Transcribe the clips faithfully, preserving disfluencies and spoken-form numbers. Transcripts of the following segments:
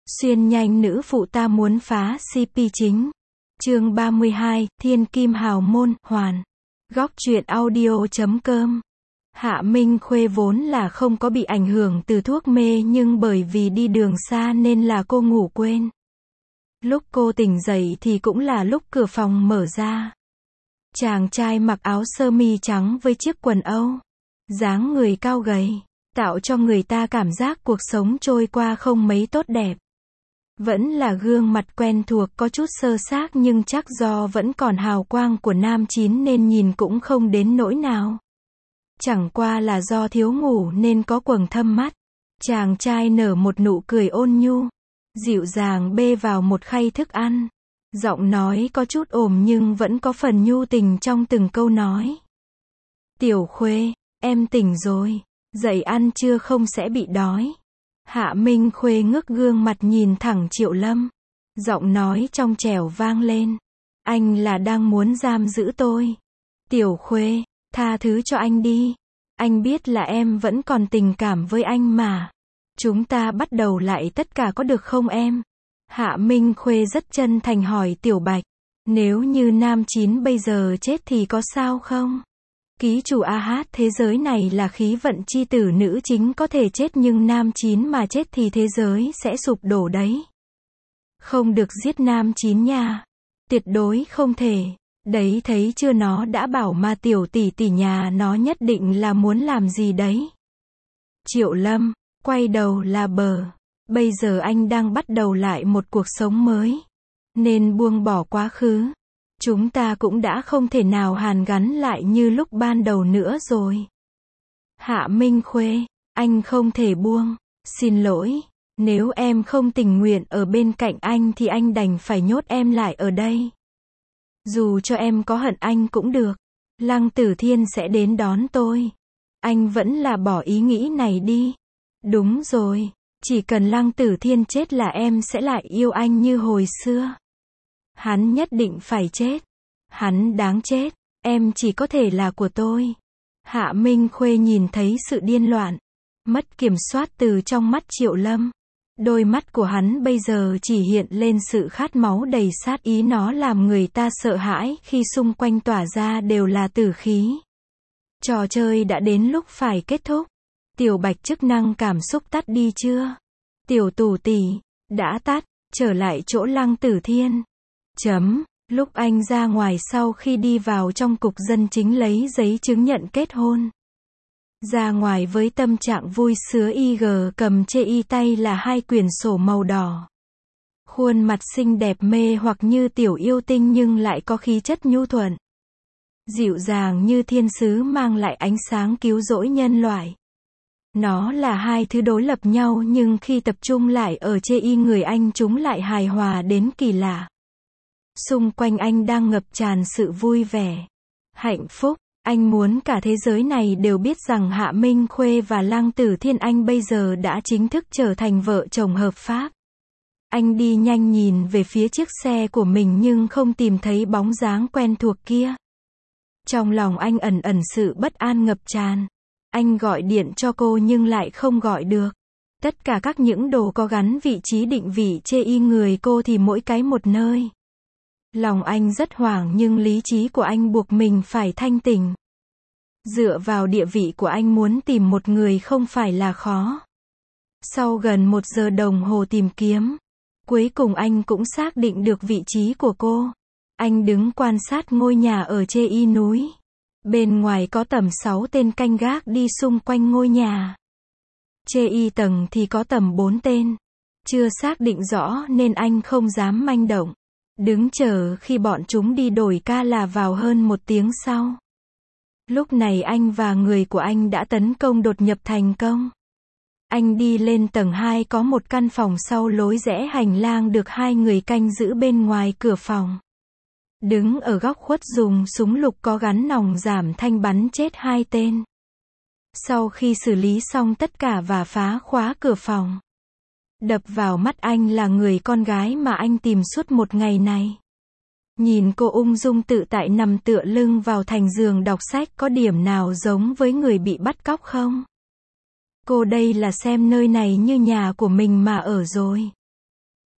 Xuyên nhanh nữ phụ ta muốn phá xê pê chính. Chương ba mươi hai, Thiên Kim Hào Môn, Hoàn. Góc truyện audio chấm com. Hạ Minh Khuê vốn là không có bị ảnh hưởng từ thuốc mê, nhưng bởi vì đi đường xa nên là cô ngủ quên. Lúc cô tỉnh dậy thì cũng là lúc cửa phòng mở ra. Chàng trai mặc áo sơ mi trắng với chiếc quần Âu, dáng người cao gầy, tạo cho người ta cảm giác cuộc sống trôi qua không mấy tốt đẹp. Vẫn là gương mặt quen thuộc, có chút sơ xác nhưng chắc do vẫn còn hào quang của nam chín nên nhìn cũng không đến nỗi nào. Chẳng qua là do thiếu ngủ nên có quầng thâm mắt. Chàng trai nở một nụ cười ôn nhu, dịu dàng bê vào một khay thức ăn. Giọng nói có chút ồm nhưng vẫn có phần nhu tình trong từng câu nói. Tiểu Khuê, em tỉnh rồi, dậy ăn trưa không sẽ bị đói. Hạ Minh Khuê ngước gương mặt nhìn thẳng Triệu Lâm. Giọng nói trong trẻo vang lên. Anh là đang muốn giam giữ tôi. Tiểu Khuê, tha thứ cho anh đi. Anh biết là em vẫn còn tình cảm với anh mà. Chúng ta bắt đầu lại tất cả có được không em? Hạ Minh Khuê rất chân thành hỏi Tiểu Bạch. Nếu như nam chín bây giờ chết thì có sao không? Ký chủ a hát thế giới này là khí vận chi tử, nữ chính có thể chết nhưng nam chín mà chết thì thế giới sẽ sụp đổ đấy. Không được giết nam chín nha. Tuyệt đối không thể. Đấy thấy chưa, nó đã bảo mà tiểu tỷ tỷ nhà nó nhất định là muốn làm gì đấy. Triệu Lâm, quay đầu là bờ. Bây giờ anh đang bắt đầu lại một cuộc sống mới. Nên buông bỏ quá khứ. Chúng ta cũng đã không thể nào hàn gắn lại như lúc ban đầu nữa rồi. Hạ Minh Khuê, anh không thể buông. Xin lỗi, nếu em không tình nguyện ở bên cạnh anh thì anh đành phải nhốt em lại ở đây. Dù cho em có hận anh cũng được. Lăng Tử Thiên sẽ đến đón tôi. Anh vẫn là bỏ ý nghĩ này đi. Đúng rồi, chỉ cần Lăng Tử Thiên chết là em sẽ lại yêu anh như hồi xưa. Hắn nhất định phải chết. Hắn đáng chết. Em chỉ có thể là của tôi. Hạ Minh Khuê nhìn thấy sự điên loạn, mất kiểm soát từ trong mắt Triệu Lâm. Đôi mắt của hắn bây giờ chỉ hiện lên sự khát máu đầy sát ý, nó làm người ta sợ hãi khi xung quanh tỏa ra đều là tử khí. Trò chơi đã đến lúc phải kết thúc. Tiểu Bạch, chức năng cảm xúc tắt đi chưa? Tiểu Tù tỷ, đã tắt, trở lại chỗ Lăng Tử Thiên. Chấm, lúc anh ra ngoài sau khi đi vào trong cục dân chính lấy giấy chứng nhận kết hôn. Ra ngoài với tâm trạng vui sướng, y gờ cầm chê y tay là hai quyển sổ màu đỏ. Khuôn mặt xinh đẹp mê hoặc như tiểu yêu tinh nhưng lại có khí chất nhu thuận. Dịu dàng như thiên sứ mang lại ánh sáng cứu rỗi nhân loại. Nó là hai thứ đối lập nhau nhưng khi tập trung lại ở chê y người anh chúng lại hài hòa đến kỳ lạ. Xung quanh anh đang ngập tràn sự vui vẻ, hạnh phúc. Anh muốn cả thế giới này đều biết rằng Hạ Minh Khuê và Lăng Tử Thiên anh bây giờ đã chính thức trở thành vợ chồng hợp pháp. Anh đi nhanh nhìn về phía chiếc xe của mình nhưng không tìm thấy bóng dáng quen thuộc kia. Trong lòng anh ẩn ẩn sự bất an ngập tràn. Anh gọi điện cho cô nhưng lại không gọi được. Tất cả các những đồ có gắn vị trí định vị chê y người cô thì mỗi cái một nơi. Lòng anh rất hoảng nhưng lý trí của anh buộc mình phải thanh tỉnh. Dựa vào địa vị của anh muốn tìm một người không phải là khó. Sau gần một giờ đồng hồ tìm kiếm, cuối cùng anh cũng xác định được vị trí của cô. Anh đứng quan sát ngôi nhà ở chê y núi. Bên ngoài có tầm sáu tên canh gác đi xung quanh ngôi nhà. Chê y tầng thì có tầm bốn tên. Chưa xác định rõ nên anh không dám manh động. Đứng chờ khi bọn chúng đi đổi ca là vào hơn một tiếng sau. Lúc này anh và người của anh đã tấn công đột nhập thành công. Anh đi lên tầng hai, có một căn phòng sau lối rẽ hành lang được hai người canh giữ bên ngoài cửa phòng. Đứng ở góc khuất dùng súng lục có gắn nòng giảm thanh bắn chết hai tên. Sau khi xử lý xong tất cả và phá khóa cửa phòng, đập vào mắt anh là người con gái mà anh tìm suốt một ngày này. Nhìn cô ung dung tự tại nằm tựa lưng vào thành giường đọc sách, có điểm nào giống với người bị bắt cóc không? Cô đây là xem nơi này như nhà của mình mà ở rồi.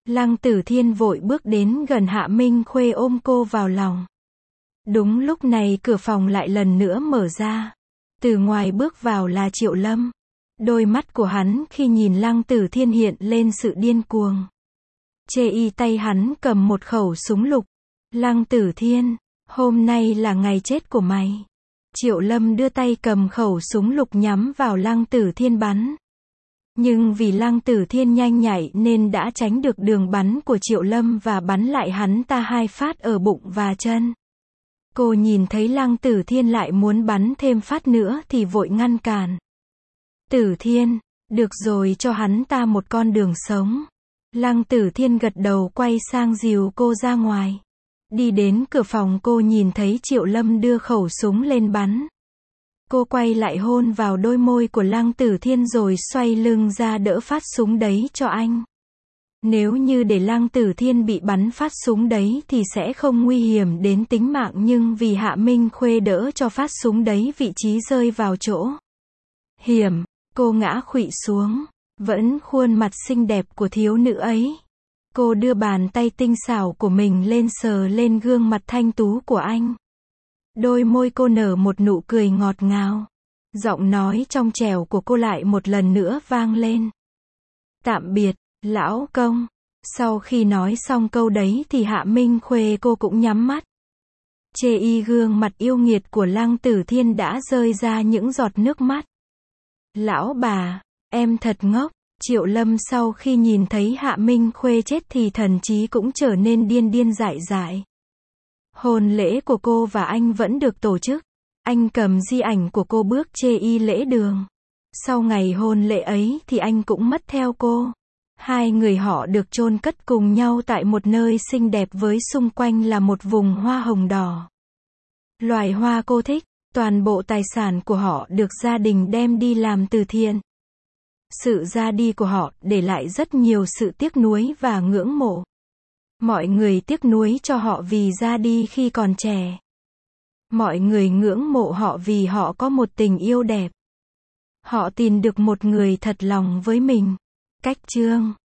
Lăng Tử Thiên vội bước đến gần Hạ Minh Khuê ôm cô vào lòng. Đúng lúc này cửa phòng lại lần nữa mở ra. Từ ngoài bước vào là Triệu Lâm. Đôi mắt của hắn khi nhìn Lăng Tử Thiên hiện lên sự điên cuồng. Chê y tay hắn cầm một khẩu súng lục. Lăng Tử Thiên, hôm nay là ngày chết của mày. Triệu Lâm đưa tay cầm khẩu súng lục nhắm vào Lăng Tử Thiên bắn. Nhưng vì Lăng Tử Thiên nhanh nhạy nên đã tránh được đường bắn của Triệu Lâm và bắn lại hắn ta hai phát ở bụng và chân. Cô nhìn thấy Lăng Tử Thiên lại muốn bắn thêm phát nữa thì vội ngăn cản. Tử Thiên, được rồi, cho hắn ta một con đường sống. Lăng Tử Thiên gật đầu quay sang dìu cô ra ngoài. Đi đến cửa phòng cô nhìn thấy Triệu Lâm đưa khẩu súng lên bắn. Cô quay lại hôn vào đôi môi của Lăng Tử Thiên rồi xoay lưng ra đỡ phát súng đấy cho anh. Nếu như để Lăng Tử Thiên bị bắn phát súng đấy thì sẽ không nguy hiểm đến tính mạng, nhưng vì Hạ Minh Khuê đỡ cho phát súng đấy vị trí rơi vào chỗ hiểm, cô ngã khuỵu xuống. Vẫn khuôn mặt xinh đẹp của thiếu nữ ấy. Cô đưa bàn tay tinh xảo của mình lên sờ lên gương mặt thanh tú của anh. Đôi môi cô nở một nụ cười ngọt ngào. Giọng nói trong trẻo của cô lại một lần nữa vang lên. Tạm biệt, lão công. Sau khi nói xong câu đấy thì Hạ Minh Khuê cô cũng nhắm mắt. Chê y gương mặt yêu nghiệt của Lăng Tử Thiên đã rơi ra những giọt nước mắt. Lão bà, em thật ngốc. Triệu Lâm sau khi nhìn thấy Hạ Minh Khuê chết thì thần trí cũng trở nên điên điên dại dại. Hôn lễ của cô và anh vẫn được tổ chức. Anh cầm di ảnh của cô bước chê y lễ đường. Sau ngày hôn lễ ấy thì anh cũng mất theo cô. Hai người họ được chôn cất cùng nhau tại một nơi xinh đẹp với xung quanh là một vùng hoa hồng đỏ. Loài hoa cô thích. Toàn bộ tài sản của họ được gia đình đem đi làm từ thiện. Sự ra đi của họ để lại rất nhiều sự tiếc nuối và ngưỡng mộ. Mọi người tiếc nuối cho họ vì ra đi khi còn trẻ. Mọi người ngưỡng mộ họ vì họ có một tình yêu đẹp. Họ tìm được một người thật lòng với mình. Cách chương